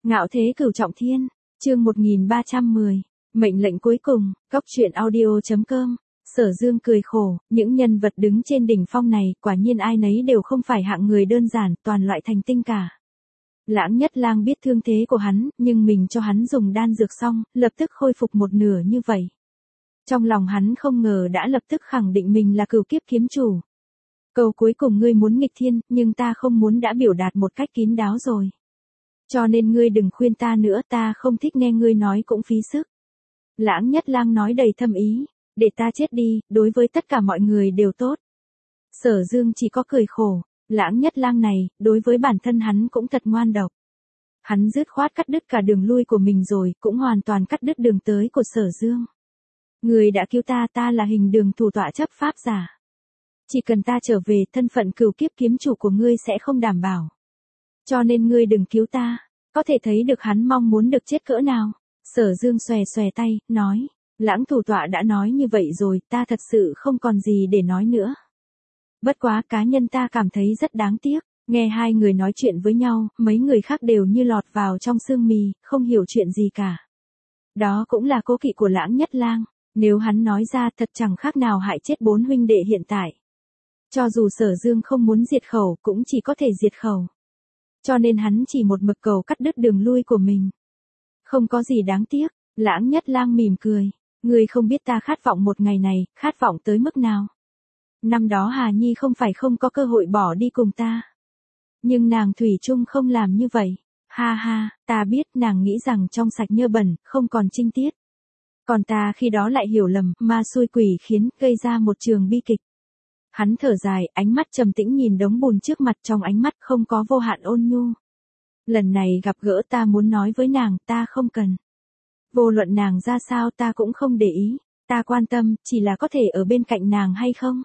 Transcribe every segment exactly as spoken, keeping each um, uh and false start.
Ngạo thế cửu trọng thiên, chương một nghìn ba trăm mười, mệnh lệnh cuối cùng, góc truyện audio chấm com. Sở Dương cười khổ, những nhân vật đứng trên đỉnh phong này, quả nhiên ai nấy đều không phải hạng người đơn giản, toàn loại thành tinh cả. Lãng Nhất Lang biết thương thế của hắn, nhưng mình cho hắn dùng đan dược xong, lập tức khôi phục một nửa như vậy. Trong lòng hắn không ngờ đã lập tức khẳng định mình là cửu kiếp kiếm chủ. Câu cuối cùng ngươi muốn nghịch thiên, nhưng ta không muốn đã biểu đạt một cách kín đáo rồi. Cho nên ngươi đừng khuyên ta nữa, ta không thích nghe ngươi nói cũng phí sức. Lãng Nhất Lang nói đầy thâm ý, để ta chết đi, đối với tất cả mọi người đều tốt. Sở Dương chỉ có cười khổ, Lãng Nhất Lang này, đối với bản thân hắn cũng thật ngoan độc. Hắn dứt khoát cắt đứt cả đường lui của mình rồi, cũng hoàn toàn cắt đứt đường tới của Sở Dương. Người đã cứu ta, ta là hình đường thủ tọa chấp pháp giả. Chỉ cần ta trở về, thân phận cửu kiếp kiếm chủ của ngươi sẽ không đảm bảo. Cho nên ngươi đừng cứu ta. Có thể thấy được hắn mong muốn được chết cỡ nào. Sở Dương xòe xòe tay, nói. Lãng thủ tọa đã nói như vậy rồi, ta thật sự không còn gì để nói nữa. Bất quá cá nhân ta cảm thấy rất đáng tiếc. Nghe hai người nói chuyện với nhau, mấy người khác đều như lọt vào trong sương mì, không hiểu chuyện gì cả. Đó cũng là cố kỵ của Lãng Nhất Lang. Nếu hắn nói ra thật chẳng khác nào hại chết bốn huynh đệ hiện tại. Cho dù Sở Dương không muốn diệt khẩu, cũng chỉ có thể diệt khẩu. Cho nên hắn chỉ một mực cầu cắt đứt đường lui của mình. Không có gì đáng tiếc, Lãng Nhất Lang mỉm cười. Ngươi không biết ta khát vọng một ngày này, khát vọng tới mức nào. Năm đó Hà Nhi không phải không có cơ hội bỏ đi cùng ta. Nhưng nàng thủy chung không làm như vậy. Ha ha, ta biết nàng nghĩ rằng trong sạch nhơ bẩn, không còn trinh tiết. Còn ta khi đó lại hiểu lầm, ma xui quỷ khiến, gây ra một trường bi kịch. Hắn thở dài, ánh mắt trầm tĩnh nhìn đống bùn trước mặt, trong ánh mắt không có vô hạn ôn nhu. Lần này gặp gỡ ta muốn nói với nàng, ta không cần. Vô luận nàng ra sao ta cũng không để ý, ta quan tâm, chỉ là có thể ở bên cạnh nàng hay không.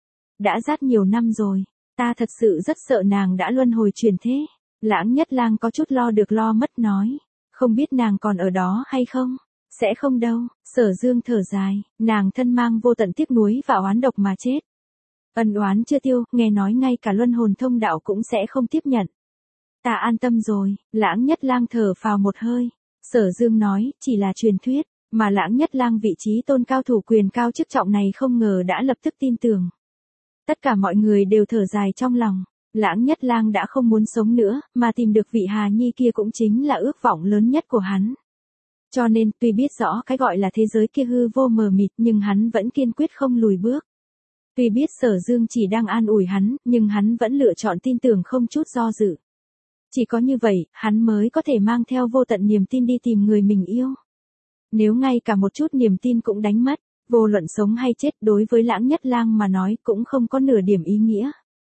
Đã rất nhiều năm rồi, ta thật sự rất sợ nàng đã luân hồi chuyển thế. Lãng Nhất Lang có chút lo được lo mất nói, không biết nàng còn ở đó hay không. Sẽ không đâu, Sở Dương thở dài, nàng thân mang vô tận tiếc nuối và oán độc mà chết. Ân oán chưa tiêu, nghe nói ngay cả luân hồn thông đạo cũng sẽ không tiếp nhận. Ta an tâm rồi, Lãng Nhất Lang thở phào một hơi. Sở Dương nói, chỉ là truyền thuyết, mà Lãng Nhất Lang vị trí tôn cao thủ quyền cao chức trọng này không ngờ đã lập tức tin tưởng. Tất cả mọi người đều thở dài trong lòng, Lãng Nhất Lang đã không muốn sống nữa, mà tìm được vị Hà Nhi kia cũng chính là ước vọng lớn nhất của hắn. Cho nên, tuy biết rõ cái gọi là thế giới kia hư vô mờ mịt nhưng hắn vẫn kiên quyết không lùi bước. Tuy biết Sở Dương chỉ đang an ủi hắn, nhưng hắn vẫn lựa chọn tin tưởng không chút do dự. Chỉ có như vậy, hắn mới có thể mang theo vô tận niềm tin đi tìm người mình yêu. Nếu ngay cả một chút niềm tin cũng đánh mất, vô luận sống hay chết đối với Lãng Nhất Lang mà nói cũng không có nửa điểm ý nghĩa.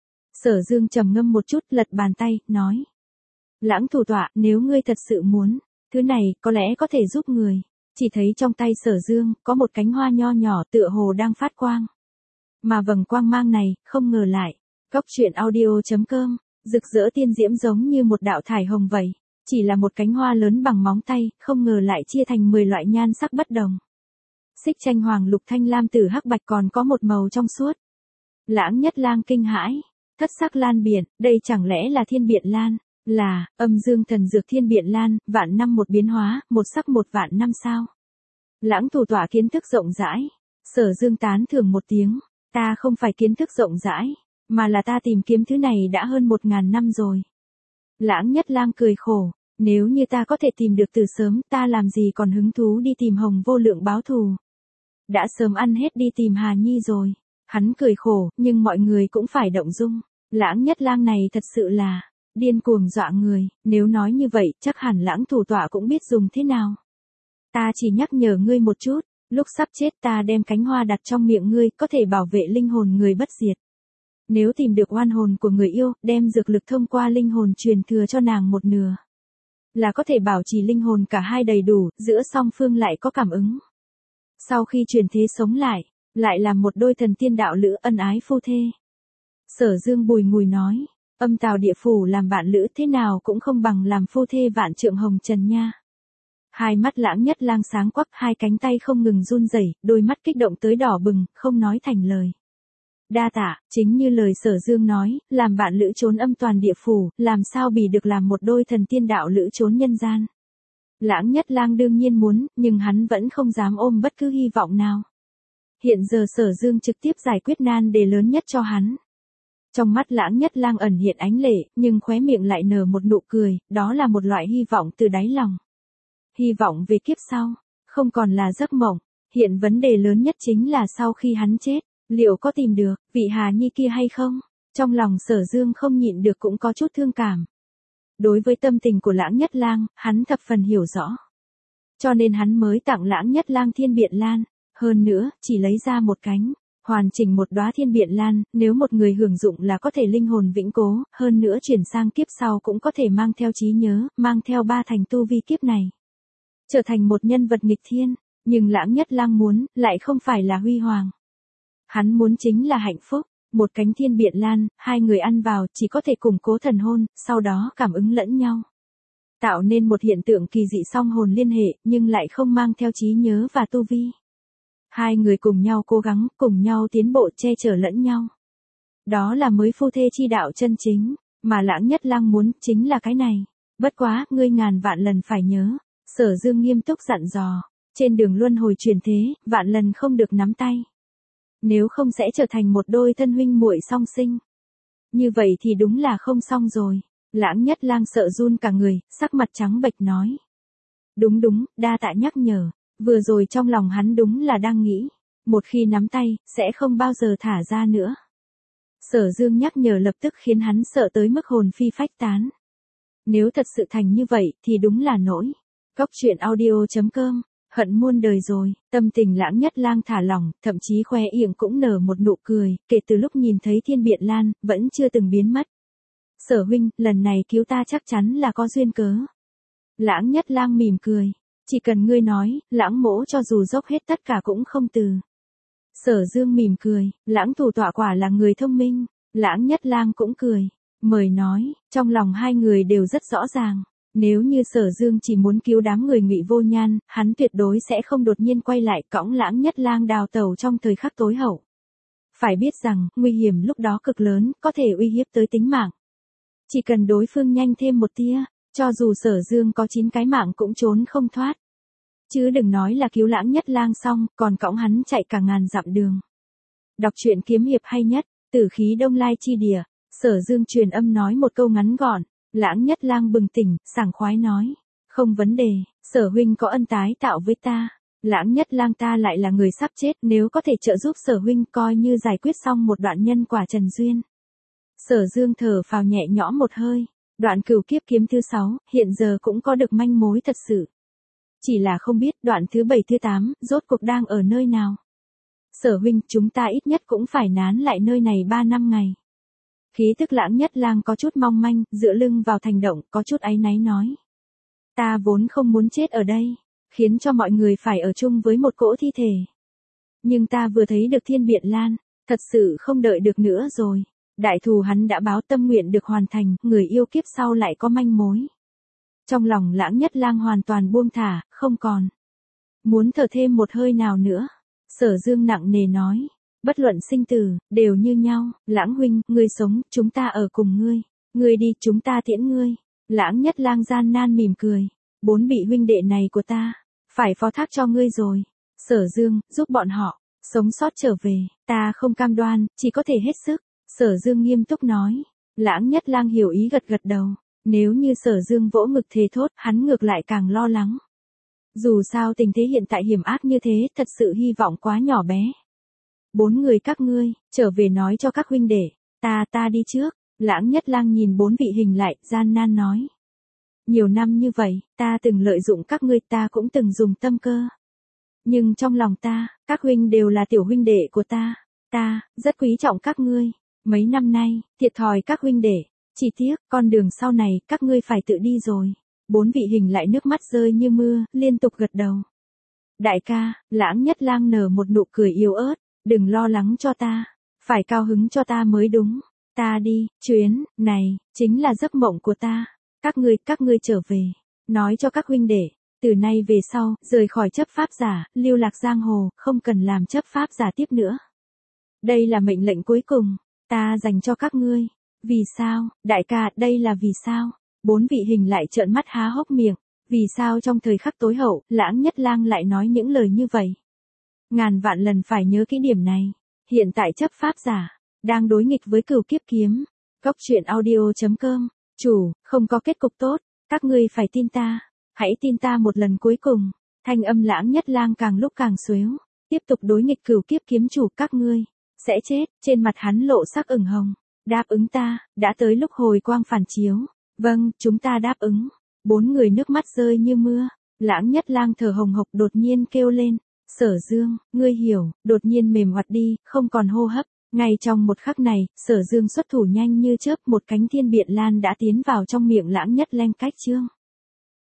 Sở Dương trầm ngâm một chút, lật bàn tay, nói. Lãng thủ tọa, nếu ngươi thật sự muốn, thứ này có lẽ có thể giúp người. Chỉ thấy trong tay Sở Dương có một cánh hoa nho nhỏ tựa hồ đang phát quang. Mà vầng quang mang này, không ngờ lại, góc truyện audio chấm com, rực rỡ tiên diễm giống như một đạo thải hồng vậy. Chỉ là một cánh hoa lớn bằng móng tay, không ngờ lại chia thành mười loại nhan sắc bất đồng. Xích tranh hoàng lục thanh lam tử hắc bạch còn có một màu trong suốt. Lãng Nhất Lang kinh hãi, thất sắc lan biển, đây chẳng lẽ là thiên biện lan? Là, âm dương thần dược thiên biện lan, vạn năm một biến hóa, một sắc một vạn năm sao? Lãng thủ tọa kiến thức rộng rãi. Sở Dương tán thưởng một tiếng, ta không phải kiến thức rộng rãi, mà là ta tìm kiếm thứ này đã hơn một ngàn năm rồi. Lãng Nhất Lang cười khổ, nếu như ta có thể tìm được từ sớm, ta làm gì còn hứng thú đi tìm Hồng Vô Lượng báo thù. Đã sớm ăn hết đi tìm Hà Nhi rồi. Hắn cười khổ, nhưng mọi người cũng phải động dung. Lãng Nhất Lang này thật sự là điên cuồng dọa người, nếu nói như vậy, chắc hẳn Lãng thủ tọa cũng biết dùng thế nào. Ta chỉ nhắc nhở ngươi một chút, lúc sắp chết ta đem cánh hoa đặt trong miệng ngươi, có thể bảo vệ linh hồn người bất diệt. Nếu tìm được oan hồn của người yêu, đem dược lực thông qua linh hồn truyền thừa cho nàng một nửa. Là có thể bảo trì linh hồn cả hai đầy đủ, giữa song phương lại có cảm ứng. Sau khi truyền thế sống lại, lại làm một đôi thần tiên đạo lữ ân ái phu thê. Sở Dương bùi ngùi nói, âm tào địa phủ làm bạn lữ thế nào cũng không bằng làm phu thê vạn trượng hồng trần nha. Hai mắt Lãng Nhất Lang sáng quắc, hai cánh tay không ngừng run rẩy, đôi mắt kích động tới đỏ bừng, không nói thành lời. Đa tạ, chính như lời Sở Dương nói, làm bạn lữ trốn âm toàn địa phủ, làm sao bì được làm một đôi thần tiên đạo lữ trốn nhân gian. Lãng Nhất Lang đương nhiên muốn, nhưng hắn vẫn không dám ôm bất cứ hy vọng nào. Hiện giờ Sở Dương trực tiếp giải quyết nan đề lớn nhất cho hắn. Trong mắt Lãng Nhất Lang ẩn hiện ánh lệ, nhưng khóe miệng lại nở một nụ cười, đó là một loại hy vọng từ đáy lòng. Hy vọng về kiếp sau, không còn là giấc mộng, hiện vấn đề lớn nhất chính là sau khi hắn chết, liệu có tìm được vị Hà Nhi kia hay không? Trong lòng Sở Dương không nhịn được cũng có chút thương cảm. Đối với tâm tình của Lãng Nhất Lang, hắn thập phần hiểu rõ. Cho nên hắn mới tặng Lãng Nhất Lang Thiên Biện Lan, hơn nữa, chỉ lấy ra một cánh, hoàn chỉnh một đóa Thiên Biện Lan, nếu một người hưởng dụng là có thể linh hồn vĩnh cố, hơn nữa chuyển sang kiếp sau cũng có thể mang theo trí nhớ, mang theo ba thành tu vi kiếp này. Trở thành một nhân vật nghịch thiên, nhưng Lãng Nhất Lang muốn, lại không phải là huy hoàng. Hắn muốn chính là hạnh phúc, một cánh Thiên Biện Lan, hai người ăn vào chỉ có thể củng cố thần hôn, sau đó cảm ứng lẫn nhau. Tạo nên một hiện tượng kỳ dị song hồn liên hệ, nhưng lại không mang theo trí nhớ và tu vi. Hai người cùng nhau cố gắng, cùng nhau tiến bộ che chở lẫn nhau. Đó là mới phu thê chi đạo chân chính, mà Lãng Nhất Lang muốn chính là cái này. Bất quá, ngươi ngàn vạn lần phải nhớ. Sở Dương nghiêm túc dặn dò, trên đường luân hồi truyền thế, vạn lần không được nắm tay. Nếu không sẽ trở thành một đôi thân huynh muội song sinh. Như vậy thì đúng là không xong rồi. Lãng Nhất Lang sợ run cả người, sắc mặt trắng bệch nói. Đúng đúng, đa tạ nhắc nhở. Vừa rồi trong lòng hắn đúng là đang nghĩ, một khi nắm tay, sẽ không bao giờ thả ra nữa. Sở Dương nhắc nhở lập tức khiến hắn sợ tới mức hồn phi phách tán. Nếu thật sự thành như vậy, thì đúng là nỗi. Góc truyện audio chấm com, hận muôn đời rồi, tâm tình Lãng Nhất Lang thả lỏng, thậm chí khoe miệng cũng nở một nụ cười, kể từ lúc nhìn thấy Thiên Biện Lan, vẫn chưa từng biến mất. Sở huynh, lần này cứu ta chắc chắn là có duyên cớ. Lãng Nhất Lang mỉm cười. Chỉ cần ngươi nói, Lãng mỗ cho dù dốc hết tất cả cũng không từ. Sở Dương mỉm cười, Lãng thủ tọa quả là người thông minh. Lãng Nhất Lang cũng cười. Mời nói, trong lòng hai người đều rất rõ ràng. Nếu như Sở Dương chỉ muốn cứu đám người Ngụy Vô Nhan, hắn tuyệt đối sẽ không đột nhiên quay lại cõng Lãng Nhất Lang đào tẩu trong thời khắc tối hậu. Phải biết rằng, nguy hiểm lúc đó cực lớn, có thể uy hiếp tới tính mạng. Chỉ cần đối phương nhanh thêm một tia, cho dù Sở Dương có chín cái mạng cũng trốn không thoát. Chứ đừng nói là cứu Lãng Nhất Lang xong, còn cõng hắn chạy cả ngàn dặm đường. Đọc truyện kiếm hiệp hay nhất, Tử Khí Đông Lai chi địa, Sở Dương truyền âm nói một câu ngắn gọn, Lãng Nhất Lang bừng tỉnh, sảng khoái nói, không vấn đề, Sở huynh có ân tái tạo với ta. Lãng Nhất Lang ta lại là người sắp chết, nếu có thể trợ giúp Sở huynh coi như giải quyết xong một đoạn nhân quả trần duyên. Sở Dương thở phào nhẹ nhõm một hơi, đoạn cửu kiếp kiếm thứ sáu, hiện giờ cũng có được manh mối thật sự. Chỉ là không biết đoạn thứ bảy thứ tám, rốt cuộc đang ở nơi nào. Sở huynh, chúng ta ít nhất cũng phải nán lại nơi này ba năm ngày. Khí tức Lãng Nhất Lang có chút mong manh, dựa lưng vào thành động, có chút áy náy nói. Ta vốn không muốn chết ở đây, khiến cho mọi người phải ở chung với một cỗ thi thể. Nhưng ta vừa thấy được Thiên Biện Lan, thật sự không đợi được nữa rồi. Đại thù hắn đã báo, tâm nguyện được hoàn thành, người yêu kiếp sau lại có manh mối. Trong lòng Lãng Nhất Lang hoàn toàn buông thả, không còn muốn thở thêm một hơi nào nữa. Sở Dương nặng nề nói, bất luận sinh tử, đều như nhau. Lãng huynh, ngươi sống, chúng ta ở cùng ngươi. Ngươi đi, chúng ta tiễn ngươi. Lãng Nhất Lang gian nan mỉm cười. Bốn vị huynh đệ này của ta, phải phó thác cho ngươi rồi. Sở Dương, giúp bọn họ sống sót trở về, ta không cam đoan, chỉ có thể hết sức. Sở Dương nghiêm túc nói. Lãng Nhất Lang hiểu ý gật gật đầu. Nếu như Sở Dương vỗ ngực thề thốt, hắn ngược lại càng lo lắng. Dù sao tình thế hiện tại hiểm ác như thế, thật sự hy vọng quá nhỏ bé. Bốn người các ngươi, trở về nói cho các huynh đệ, ta ta đi trước. Lãng Nhất Lang nhìn bốn vị hình lại, gian nan nói. Nhiều năm như vậy, ta từng lợi dụng các ngươi, ta cũng từng dùng tâm cơ. Nhưng trong lòng ta, các huynh đều là tiểu huynh đệ của ta. Ta, rất quý trọng các ngươi. Mấy năm nay, thiệt thòi các huynh đệ. Chỉ tiếc, con đường sau này, các ngươi phải tự đi rồi. Bốn vị hình lại nước mắt rơi như mưa, liên tục gật đầu. Đại ca, Lãng Nhất Lang nở một nụ cười yếu ớt, đừng lo lắng cho ta, phải cao hứng cho ta mới đúng. Ta đi, chuyến này chính là giấc mộng của ta. Các ngươi, các ngươi trở về, nói cho các huynh đệ, từ nay về sau, rời khỏi chấp pháp giả, lưu lạc giang hồ, không cần làm chấp pháp giả tiếp nữa. Đây là mệnh lệnh cuối cùng, ta dành cho các ngươi. Vì sao, đại ca, đây là vì sao? Bốn vị hình lại trợn mắt há hốc miệng. Vì sao trong thời khắc tối hậu, Lãng Nhất Lang lại nói những lời như vậy? Ngàn vạn lần phải nhớ cái điểm này. Hiện tại chấp pháp giả đang đối nghịch với Cửu Kiếp Kiếm. Cốc truyện audio chấm com. Chủ, không có kết cục tốt, các ngươi phải tin ta. Hãy tin ta một lần cuối cùng. Thanh âm Lãng Nhất Lang càng lúc càng xuếu. Tiếp tục đối nghịch Cửu Kiếp Kiếm chủ, các ngươi sẽ chết. Trên mặt hắn lộ sắc ửng hồng. Đáp ứng ta, đã tới lúc hồi quang phản chiếu. Vâng, chúng ta đáp ứng. Bốn người nước mắt rơi như mưa. Lãng Nhất Lang thở hồng hộc đột nhiên kêu lên. Sở Dương, ngươi hiểu, đột nhiên mềm oặt đi, không còn hô hấp. Ngay trong một khắc này, Sở Dương xuất thủ nhanh như chớp, một cánh thiên biện lan đã tiến vào trong miệng Lãng Nhất Lang cách trương.